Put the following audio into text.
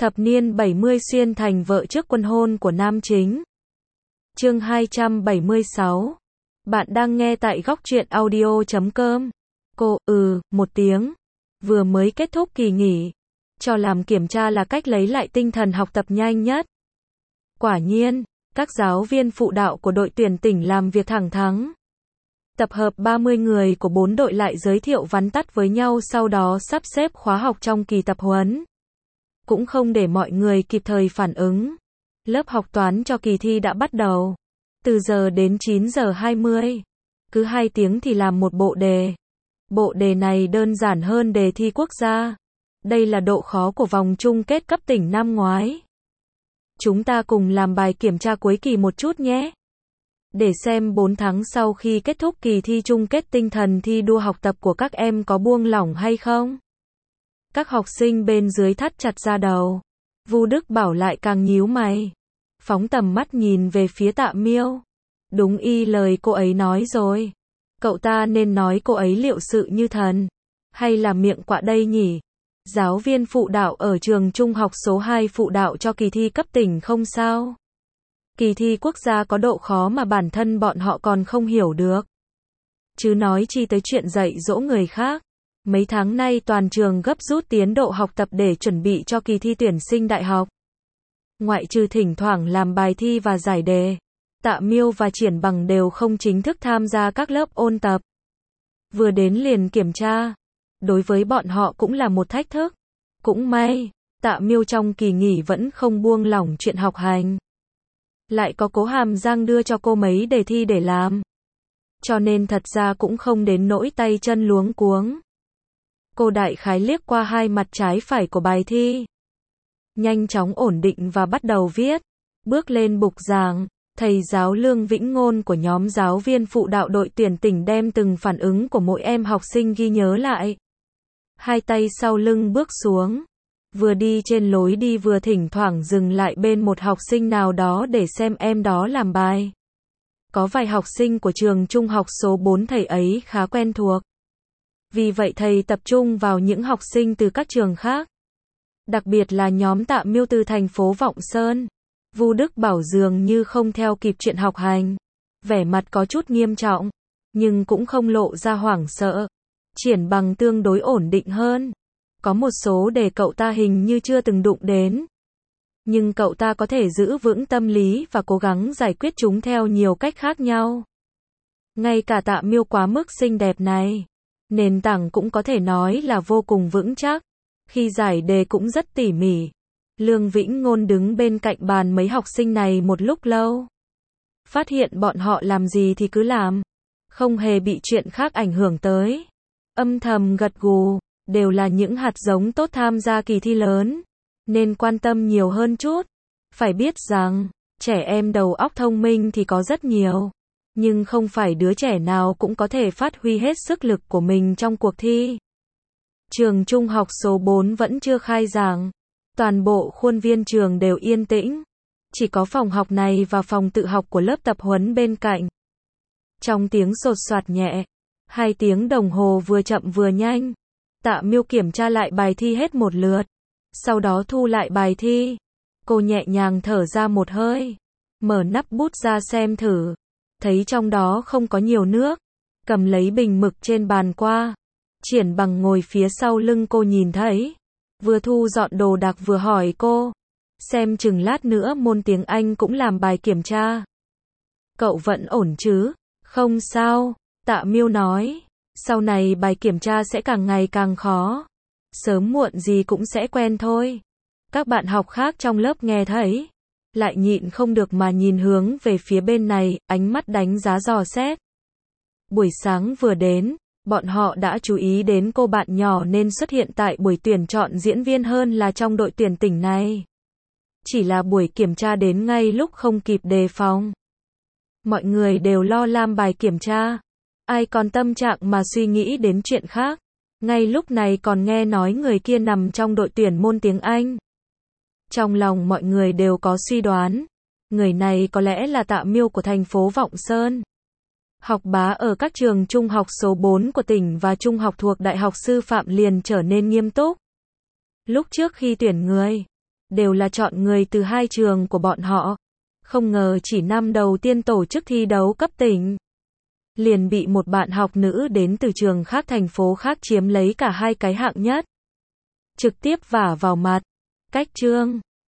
Thập niên 70 xuyên thành vợ trước quân hôn của nam chính. Chương 276. Bạn đang nghe tại góc truyện audio.com. Cô, một tiếng. Vừa mới kết thúc kỳ nghỉ. Cho làm kiểm tra là cách lấy lại tinh thần học tập nhanh nhất. Quả nhiên, các giáo viên phụ đạo của đội tuyển tỉnh làm việc thẳng thắn. Tập hợp 30 người của 4 đội lại giới thiệu vắn tắt với nhau, sau đó sắp xếp khóa học trong kỳ tập huấn. Cũng không để mọi người kịp thời phản ứng. Lớp học toán cho kỳ thi đã bắt đầu. Từ giờ đến 9 giờ 20. Cứ 2 tiếng thì làm một bộ đề. Bộ đề này đơn giản hơn đề thi quốc gia. Đây là độ khó của vòng chung kết cấp tỉnh năm ngoái. Chúng ta cùng làm bài kiểm tra cuối kỳ một chút nhé. Để xem 4 tháng sau khi kết thúc kỳ thi chung kết tinh thần thi đua học tập của các em có buông lỏng hay không. Các học sinh bên dưới thắt chặt ra đầu. Vu Đức Bảo lại càng nhíu mày. Phóng tầm mắt nhìn về phía Tạ Miêu. Đúng y lời cô ấy nói rồi. Cậu ta nên nói cô ấy liệu sự như thần. Hay là miệng quạ đây nhỉ? Giáo viên phụ đạo ở trường trung học số 2 phụ đạo cho kỳ thi cấp tỉnh không sao. Kỳ thi quốc gia có độ khó mà bản thân bọn họ còn không hiểu được. Chứ nói chi tới chuyện dạy dỗ người khác. Mấy tháng nay toàn trường gấp rút tiến độ học tập để chuẩn bị cho kỳ thi tuyển sinh đại học. Ngoại trừ thỉnh thoảng làm bài thi và giải đề, Tạ Miêu và Triển Bằng đều không chính thức tham gia các lớp ôn tập. Vừa đến liền kiểm tra. Đối với bọn họ cũng là một thách thức. Cũng may, Tạ Miêu trong kỳ nghỉ vẫn không buông lỏng chuyện học hành. Lại có Cố Hàm Giang đưa cho cô mấy đề thi để làm. Cho nên thật ra cũng không đến nỗi tay chân luống cuống. Cô đại khái liếc qua hai mặt trái phải của bài thi. Nhanh chóng ổn định và bắt đầu viết. Bước lên bục giảng, thầy giáo Lương Vĩnh Ngôn của nhóm giáo viên phụ đạo đội tuyển tỉnh đem từng phản ứng của mỗi em học sinh ghi nhớ lại. Hai tay sau lưng bước xuống. Vừa đi trên lối đi vừa thỉnh thoảng dừng lại bên một học sinh nào đó để xem em đó làm bài. Có vài học sinh của trường trung học số 4 thầy ấy khá quen thuộc. Vì vậy thầy tập trung vào những học sinh từ các trường khác. Đặc biệt là nhóm Tạ Miêu từ thành phố Vọng Sơn. Vu Đức Bảo dường như không theo kịp chuyện học hành. Vẻ mặt có chút nghiêm trọng, nhưng cũng không lộ ra hoảng sợ. Triển Bằng tương đối ổn định hơn. Có một số đề cậu ta hình như chưa từng đụng đến. Nhưng cậu ta có thể giữ vững tâm lý và cố gắng giải quyết chúng theo nhiều cách khác nhau. Ngay cả Tạ Miêu quá mức xinh đẹp này, nền tảng cũng có thể nói là vô cùng vững chắc. Khi giải đề cũng rất tỉ mỉ. Lương Vĩnh Ngôn đứng bên cạnh bàn mấy học sinh này một lúc lâu. Phát hiện bọn họ làm gì thì cứ làm. Không hề bị chuyện khác ảnh hưởng tới. Âm thầm gật gù. Đều là những hạt giống tốt tham gia kỳ thi lớn. Nên quan tâm nhiều hơn chút. Phải biết rằng, trẻ em đầu óc thông minh thì có rất nhiều. Nhưng không phải đứa trẻ nào cũng có thể phát huy hết sức lực của mình trong cuộc thi. Trường trung học số 4 vẫn chưa khai giảng. Toàn bộ khuôn viên trường đều yên tĩnh. Chỉ có phòng học này và phòng tự học của lớp tập huấn bên cạnh. Trong tiếng sột soạt nhẹ, 2 tiếng đồng hồ vừa chậm vừa nhanh. Tạ Miêu kiểm tra lại bài thi hết một lượt. Sau đó thu lại bài thi. Cô nhẹ nhàng thở ra một hơi. Mở nắp bút ra xem thử. Thấy trong đó không có nhiều nước. Cầm lấy bình mực trên bàn qua. Triển Bằng ngồi phía sau lưng cô nhìn thấy. Vừa thu dọn đồ đạc vừa hỏi cô. Xem chừng lát nữa môn tiếng Anh cũng làm bài kiểm tra. Cậu vẫn ổn chứ? Không sao, Tạ Miêu nói. Sau này bài kiểm tra sẽ càng ngày càng khó. Sớm muộn gì cũng sẽ quen thôi. Các bạn học khác trong lớp nghe thấy. Lại nhịn không được mà nhìn hướng về phía bên này, ánh mắt đánh giá dò xét. Buổi sáng vừa đến, bọn họ đã chú ý đến cô bạn nhỏ nên xuất hiện tại buổi tuyển chọn diễn viên hơn là trong đội tuyển tỉnh này. Chỉ là buổi kiểm tra đến ngay lúc không kịp đề phòng. Mọi người đều lo làm bài kiểm tra. Ai còn tâm trạng mà suy nghĩ đến chuyện khác. Ngay lúc này còn nghe nói người kia nằm trong đội tuyển môn tiếng Anh. Trong lòng mọi người đều có suy đoán. Người này có lẽ là Tạ Miêu của thành phố Vọng Sơn. Học bá ở các trường trung học số 4 của tỉnh và trung học thuộc Đại học Sư phạm liền trở nên nghiêm túc. Lúc trước khi tuyển người, đều là chọn người từ hai trường của bọn họ. Không ngờ chỉ năm đầu tiên tổ chức thi đấu cấp tỉnh, liền bị một bạn học nữ đến từ trường khác thành phố khác chiếm lấy cả hai cái hạng nhất. Trực tiếp vả vào mặt. Cách chương